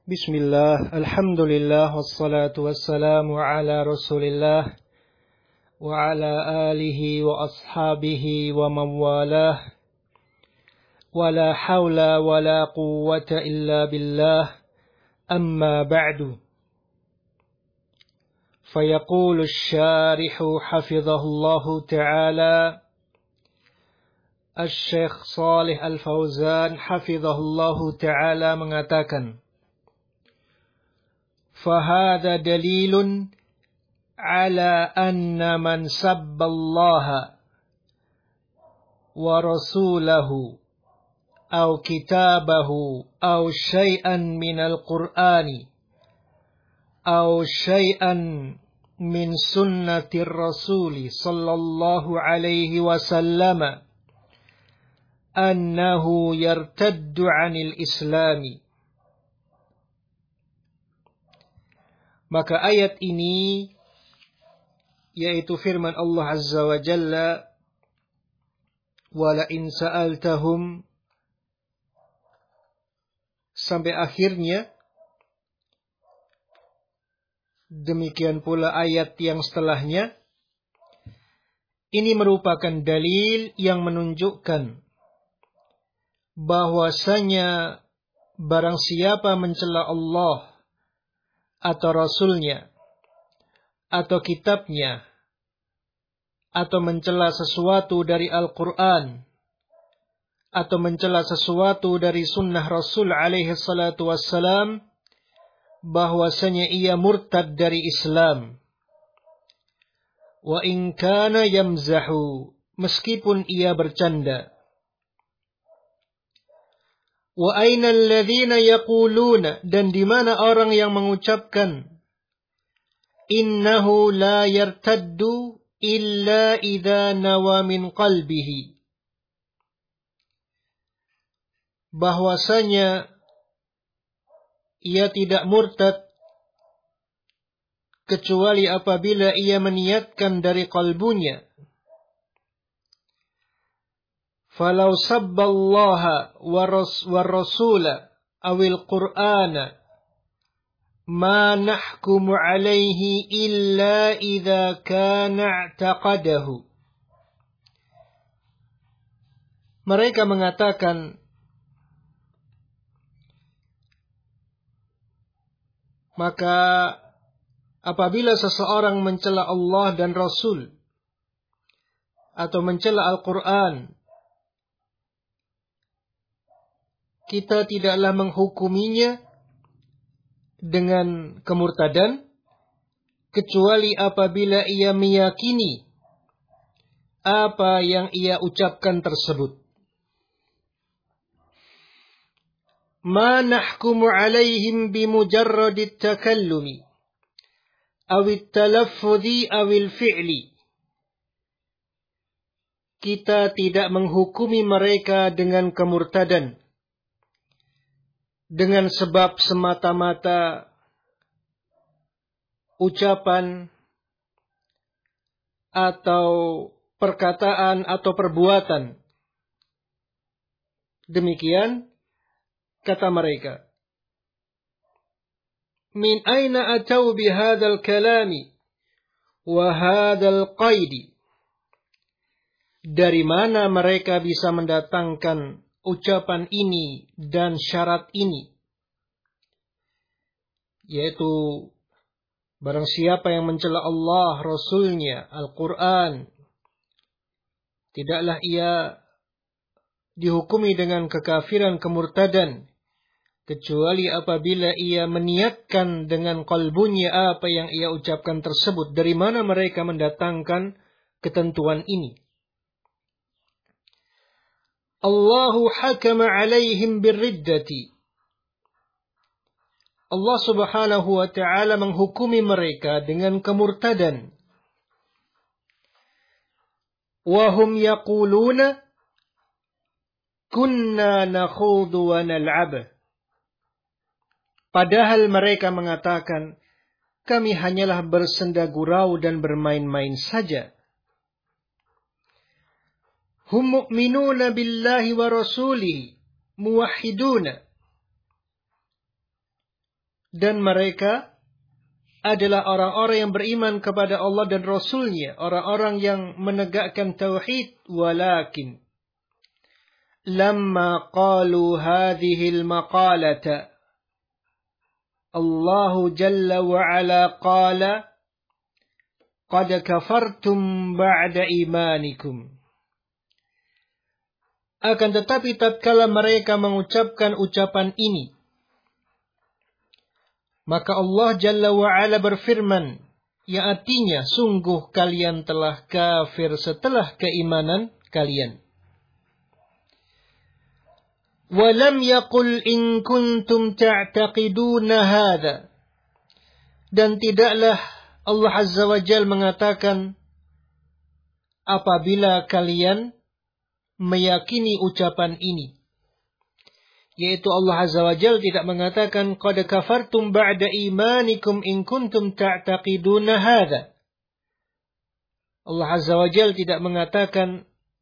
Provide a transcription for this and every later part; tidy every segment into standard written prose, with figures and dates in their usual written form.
Bismillah, alhamdulillah, wassalatu wassalamu ala rasulillah wa ala alihi wa ashabihi wa mawalah wa la hawla wa la quwwata illa billah amma ba'du fayaqulu syarihu hafizahullahu ta'ala Asy-Syaikh Shalih Al-Fauzan hafizahullahu ta'ala mengatakan فهذا دليل على أن من سب الله ورسوله أو كتابه أو شيئا من القرآن أو شيئا من سنة الرسول صلى الله عليه وسلم أنه يرتد عن الإسلام. Maka ayat ini yaitu firman Allah Azza wa Jalla, wala in sa'altahum, sampai akhirnya. Demikian pula ayat yang setelahnya. Ini merupakan dalil yang menunjukkan bahwasanya barang siapa mencela Allah atau Rasulnya, atau kitabnya, atau mencela sesuatu dari Al-Quran, atau mencela sesuatu dari sunnah Rasul alaihi salatu wassalam, bahwasanya ia murtad dari Islam. Wa in kana yamzahu, meskipun ia bercanda. Wa aina alladhina yaquluna, dan di mana orang yang mengucapkan innahu la yartaddu illa idza nawa min qalbihi, bahwasanya ia tidak murtad kecuali apabila ia meniatkan dari kalbunya. Falau sabballaha wa rasula awil qur'ana ma nahkumu alaihi illa idza kana i'taqadahu. Mereka mengatakan, maka apabila seseorang mencela Allah dan Rasul atau mencela Al-Quran, kita tidaklah menghukuminya dengan kemurtadan kecuali apabila ia meyakini apa yang ia ucapkan tersebut. Ma nahkumu alaihim bimujarradit takallumi awit talaffudhi awil fi'li. Kita tidak menghukumi mereka dengan kemurtadan dengan sebab semata-mata ucapan atau perkataan atau perbuatan. Demikian kata mereka. Min aina atau bihadzal kalami wa hadzal qaidi. Dari mana mereka bisa mendatangkan ucapan ini dan syarat ini, yaitu barang siapa yang mencela Allah, Rasulnya, Al-Quran, tidaklah ia dihukumi dengan kekafiran, kemurtadan, kecuali apabila ia meniatkan dengan kalbunya apa yang ia ucapkan tersebut. Dari mana mereka mendatangkan ketentuan ini? Allahu hakama alaihim birriddati. Allah subhanahu wa ta'ala menghukumi mereka dengan kemurtadan. Wahum yaquluna kunna nakhudu wa nal'ab. Padahal mereka mengatakan, kami hanyalah bersenda gurau dan bermain-main saja. Hum mu'minuna billahi wa rasulihi muwahhiduna. dan mereka adalah orang-orang yang beriman kepada Allah dan Rasul-Nya, orang-orang yang menegakkan tauhid. Walakin lamma qalu hadhihi al-maqalata Allah Jalla wa Ala qala qad kafartum ba'da imanikum. Akan tetapi tatkala mereka mengucapkan ucapan ini, maka Allah Jalla wa'ala berfirman, yang artinya, sungguh kalian telah kafir setelah keimanan kalian. Walam yaqul in kuntum ta'taqiduna hadha. Dan tidaklah Allah Azza wa Jalla mengatakan, apabila kalian meyakini ucapan ini. Yaitu Allah Azza wa Jalla tidak mengatakan qad kafartum ba'da imanikum in kuntum ta'taqiduna hadha. Allah Azza wa Jalla tidak mengatakan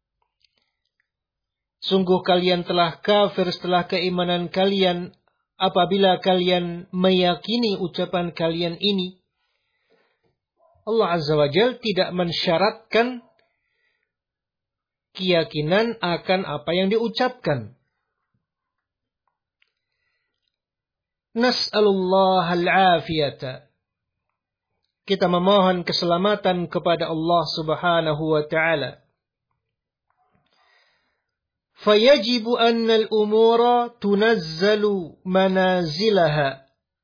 sungguh kalian telah kafir setelah keimanan kalian apabila kalian meyakini ucapan kalian ini. Allah Azza wa Jalla tidak mensyaratkan keyakinan akan apa yang diucapkan. Nas'alullah al-afiyata. Kita memohon keselamatan kepada Allah Subhanahu wa ta'ala. Fayajibu anna al-umura tunazzalu manazilaha.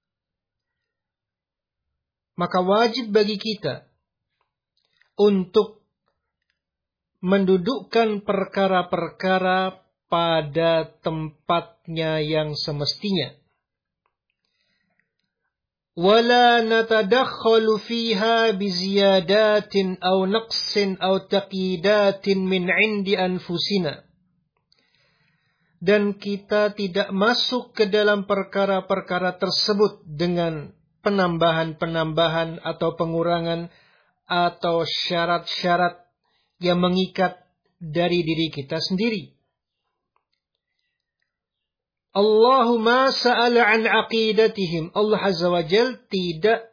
Maka wajib bagi kita untuk mendudukkan perkara-perkara pada tempatnya yang semestinya. Wala natadakhalu fiha biziyadatin aw naqsin aw taqidatin min 'indi anfusina. Dan kita tidak masuk ke dalam perkara-perkara tersebut dengan penambahan-penambahan atau pengurangan atau syarat-syarat yang mengikat dari diri kita sendiri. Allahumma sa'ala an aqidatihim. Allah Azza wa Jal tidak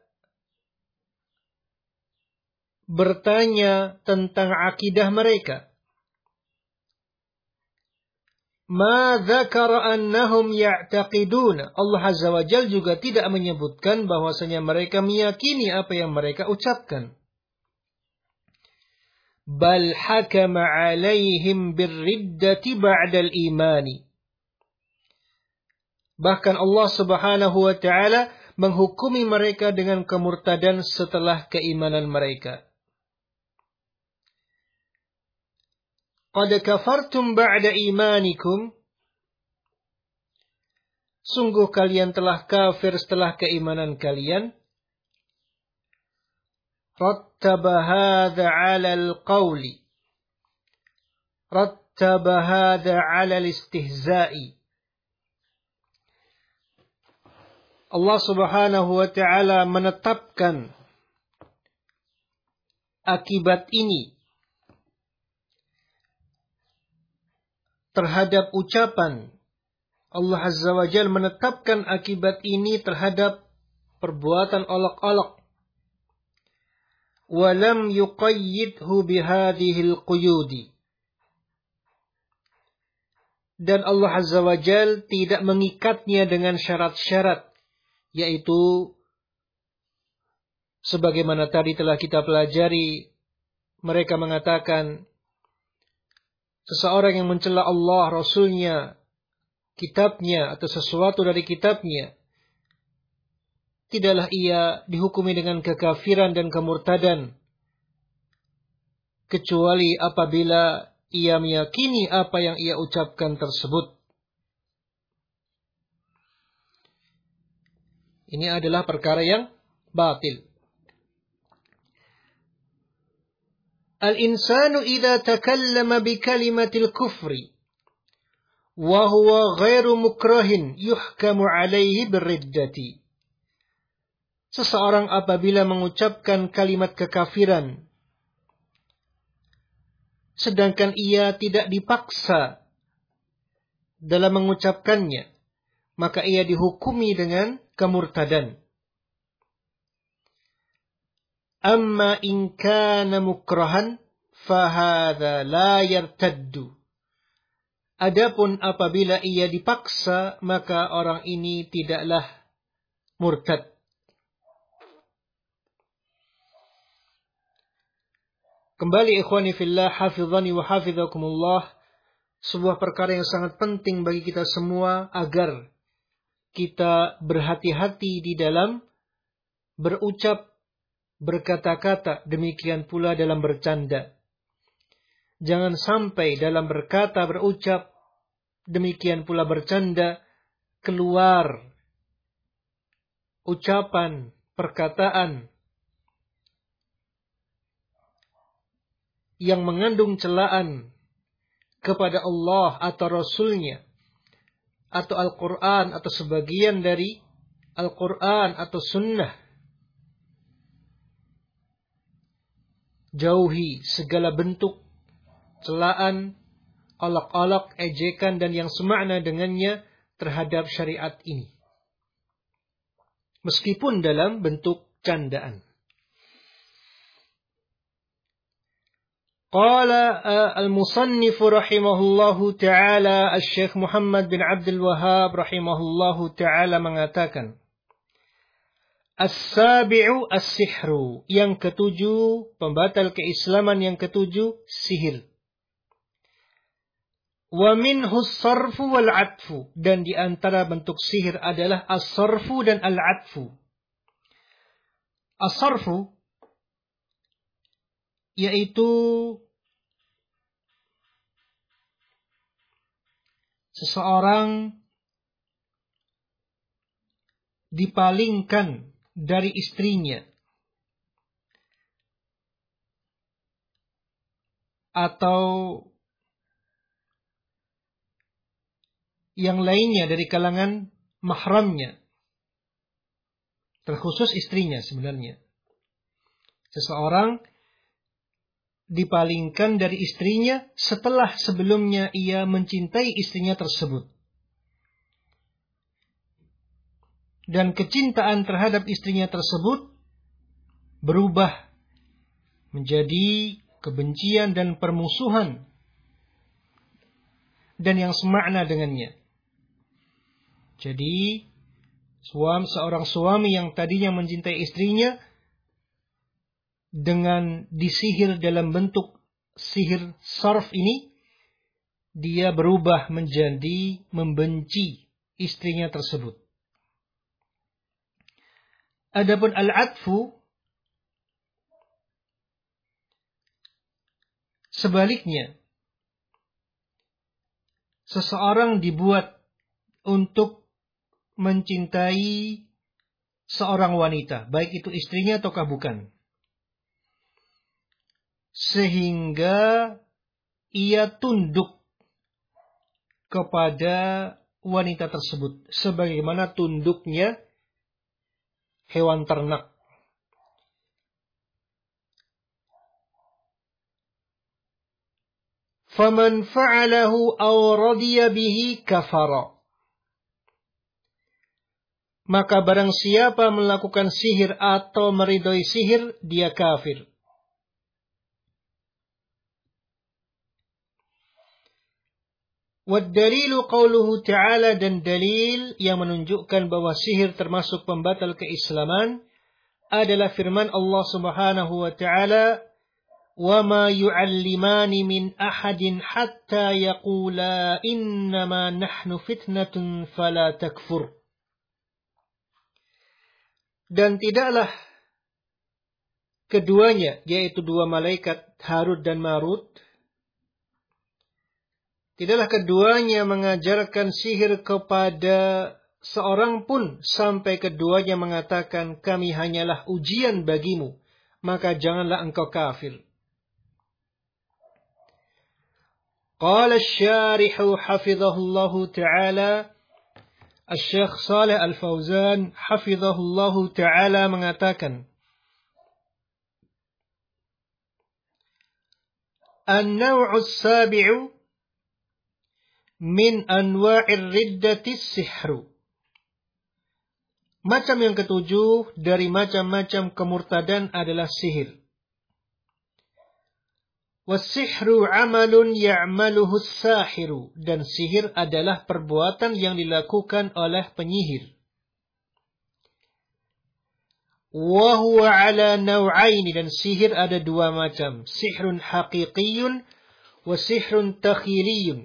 bertanya tentang akidah mereka. Ma dzakara annahum ya'taqiduna. Allah Azza wa Jal juga tidak menyebutkan bahwasanya mereka meyakini apa yang mereka ucapkan. Bal hakama alaihim birriddati ba'dal imani. Bahkan Allah Subhanahu wa ta'ala menghukumi mereka dengan kemurtadan setelah keimanan mereka. Qad kafartum ba'da imanikum. Sungguh kalian telah kafir setelah keimanan kalian. Rattaba hadha 'ala al-qawli. Rattaba hadha 'ala al-istihza'i. Allah Subhanahu wa ta'ala menetapkan akibat ini terhadap ucapan. Allah Azza wa Jalla menetapkan akibat ini terhadap perbuatan olok-olok. Walam yuqayyidhu bihadhil quyudi. Dan Allah Azza wa Jalla tidak mengikatnya dengan syarat-syarat. Yaitu sebagaimana tadi telah kita pelajari, mereka mengatakan seseorang yang mencela Allah, Rasulnya, kitabnya atau sesuatu dari kitabnya, tidaklah ia dihukumi dengan kekafiran dan kemurtadan kecuali apabila ia meyakini apa yang ia ucapkan tersebut. Ini adalah perkara yang batil. Al-insanu idza takallama bi kalimatil kufri wa huwa ghairu mukrahin yuhkamu alaihi birriddati. Seseorang apabila mengucapkan kalimat kekafiran sedangkan ia tidak dipaksa dalam mengucapkannya, maka ia dihukumi dengan kemurtadan. Amma in kana mukrahan fahadha la yartaddu. Adapun apabila ia dipaksa, maka orang ini tidaklah murtad. Kembali ikhwani fillah, hafizani wa hafizakumullah, sebuah perkara yang sangat penting bagi kita semua agar kita berhati-hati di dalam berucap, berkata-kata, demikian pula dalam bercanda. Jangan sampai dalam berkata, berucap, demikian pula bercanda, keluar ucapan, perkataan yang mengandung celaan kepada Allah atau Rasul-Nya, atau Al-Quran, atau sebagian dari Al-Quran atau Sunnah. Jauhi segala bentuk celaan, olok-olok, ejekan, dan yang semakna dengannya terhadap syariat ini. Meskipun dalam bentuk candaan. Qala al-musannif rahimahullahu ta'ala, Al-Syekh Muhammad bin Abdul Wahhab rahimahullahu ta'ala mengatakan, As-sabi'u as-sihru. Yang ketujuh, pembatal keislaman yang ketujuh, sihir. Wa minhu as-sarfu wal-'atfu. Dan di antara bentuk sihir adalah as-sarfu dan al-'atfu. As-sarfu yaitu seseorang dipalingkan dari istrinya atau yang lainnya dari kalangan mahramnya, terkhusus istrinya sebenarnya. Seseorang dipalingkan dari istrinya setelah sebelumnya ia mencintai istrinya tersebut. Dan kecintaan terhadap istrinya tersebut berubah menjadi kebencian dan permusuhan dan yang semakna dengannya. Jadi seorang suami yang tadinya mencintai istrinya, dengan disihir dalam bentuk sihir sarf ini, dia berubah menjadi membenci istrinya tersebut. Adapun al-'atfu, sebaliknya, seseorang dibuat untuk mencintai seorang wanita, baik itu istrinya ataukah bukan, sehingga ia tunduk kepada wanita tersebut sebagaimana tunduknya hewan ternak. Faman fa'alahu aw radiya bihi kafara. Maka barang siapa melakukan sihir atau meridhoi sihir, dia kafir. Waddalilu qauluhu ta'ala, dan dalil yang menunjukkan bahwa sihir termasuk pembatal keislaman adalah firman Allah Subhanahu wa ta'ala, wa ma yu'allimani min ahadin hatta yaqula innama nahnu fitnatun fala takfur. Dan tidaklah keduanya, yaitu dua malaikat Harut dan Marut, tidaklah keduanya mengajarkan sihir kepada seorang pun sampai keduanya mengatakan, kami hanyalah ujian bagimu, maka janganlah engkau kafir. Qala asy-syarihu hafizahullahu ta'ala, Asy-Syaikh Shalih Al-Fauzan hafizahullahu ta'ala mengatakan, An-naw'u as-sabi'u min anwa'ir riddati as-sihru. Macam yang ketujuh dari macam-macam kemurtadan adalah sihir. Wasihru amalun ya'maluhu as-sahiru. Dan sihir adalah perbuatan yang dilakukan oleh penyihir. Wa huwa ala naw'aini. Dan sihir ada dua macam. Sihrun haqiqiyun wa sihrun takhiliyun.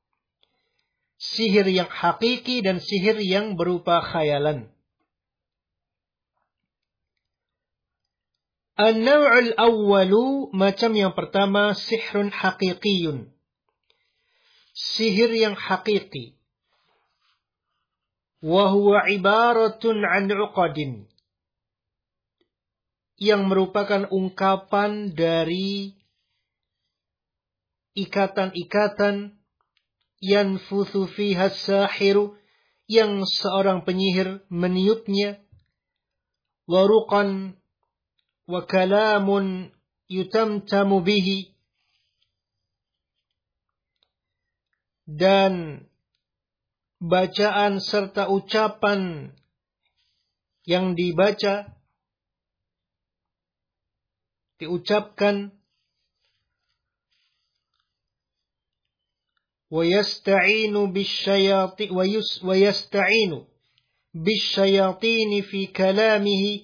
Sihir yang hakiki dan sihir yang berupa khayalan. An-naw'ul awwalu, macam yang pertama, sihrun haqiqiyun. Sihir yang hakiki. Wa huwa ibaratun an 'uqadin. Yang merupakan ungkapan dari ikatan-ikatan yanfuthu fiha as-sahiru, yang seorang penyihir meniupnya. Wa ruqan wa kalamun yutamtamu bihi, dan bacaan serta ucapan yang diucapkan. Wa yasta'inu bisyayatini fi kalamihi,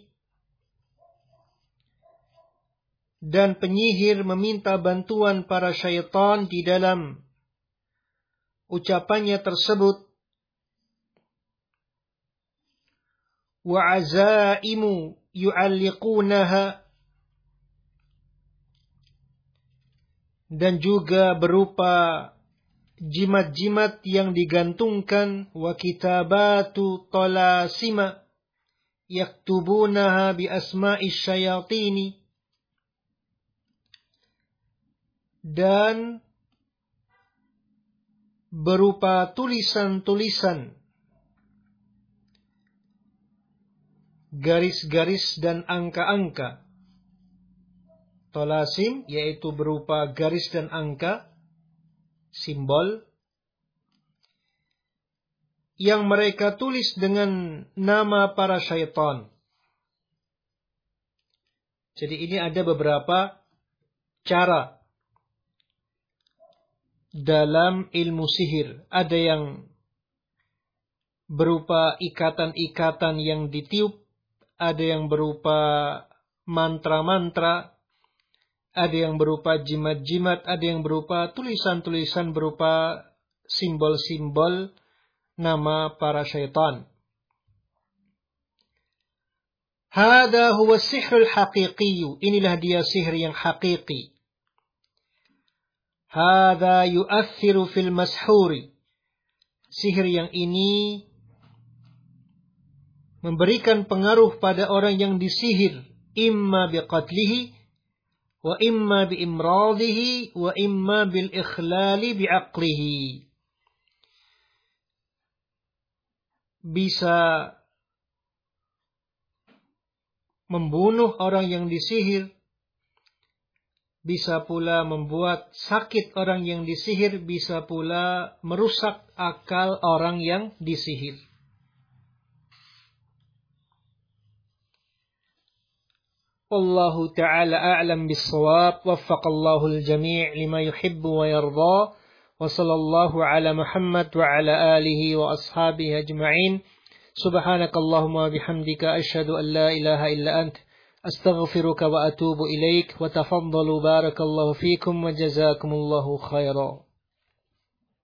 dan penyihir meminta bantuan para syaitan di dalam ucapannya tersebut. Wa azaimu yu'alliqunaha, dan juga berupa jimat-jimat yang digantungkan. Wa kitabatu talasima yaktubunaha bi asma'i syayatini, dan berupa tulisan-tulisan, garis-garis dan angka-angka. Tolasim yaitu berupa garis dan angka, simbol, yang mereka tulis dengan nama para syaitan. Jadi ini ada beberapa cara dalam ilmu sihir. Ada yang berupa ikatan-ikatan yang ditiup, ada yang berupa mantra-mantra, ada yang berupa jimat-jimat, ada yang berupa tulisan-tulisan berupa simbol-simbol nama para syaitan. Hada huwa sihrul haqiqiyyu. Inilah dia sihir yang hakiki. Hada yu'athiru fil mashhuri. Sihir yang ini memberikan pengaruh pada orang yang disihir. Imma biqatlihi, wa imma biimradihi, wa imma bil ikhlali biaqlihi. Bisa membunuh orang yang disihir, bisa pula membuat sakit orang yang disihir, bisa pula merusak akal orang yang disihir. Wallahu ta'ala a'lam bis-shawab. Waffaqallahu al-jami' lima yuhibbu wa yarda. Wa sallallahu ala Muhammad wa ala alihi wa ashabihi ajma'in. Subhanakallahumma bihamdika asyhadu an la ilaha illa anta astaghfiruka wa atubu ilaik. Wa tafaddalu barakallahu fikum wa jazakumullahu khairan.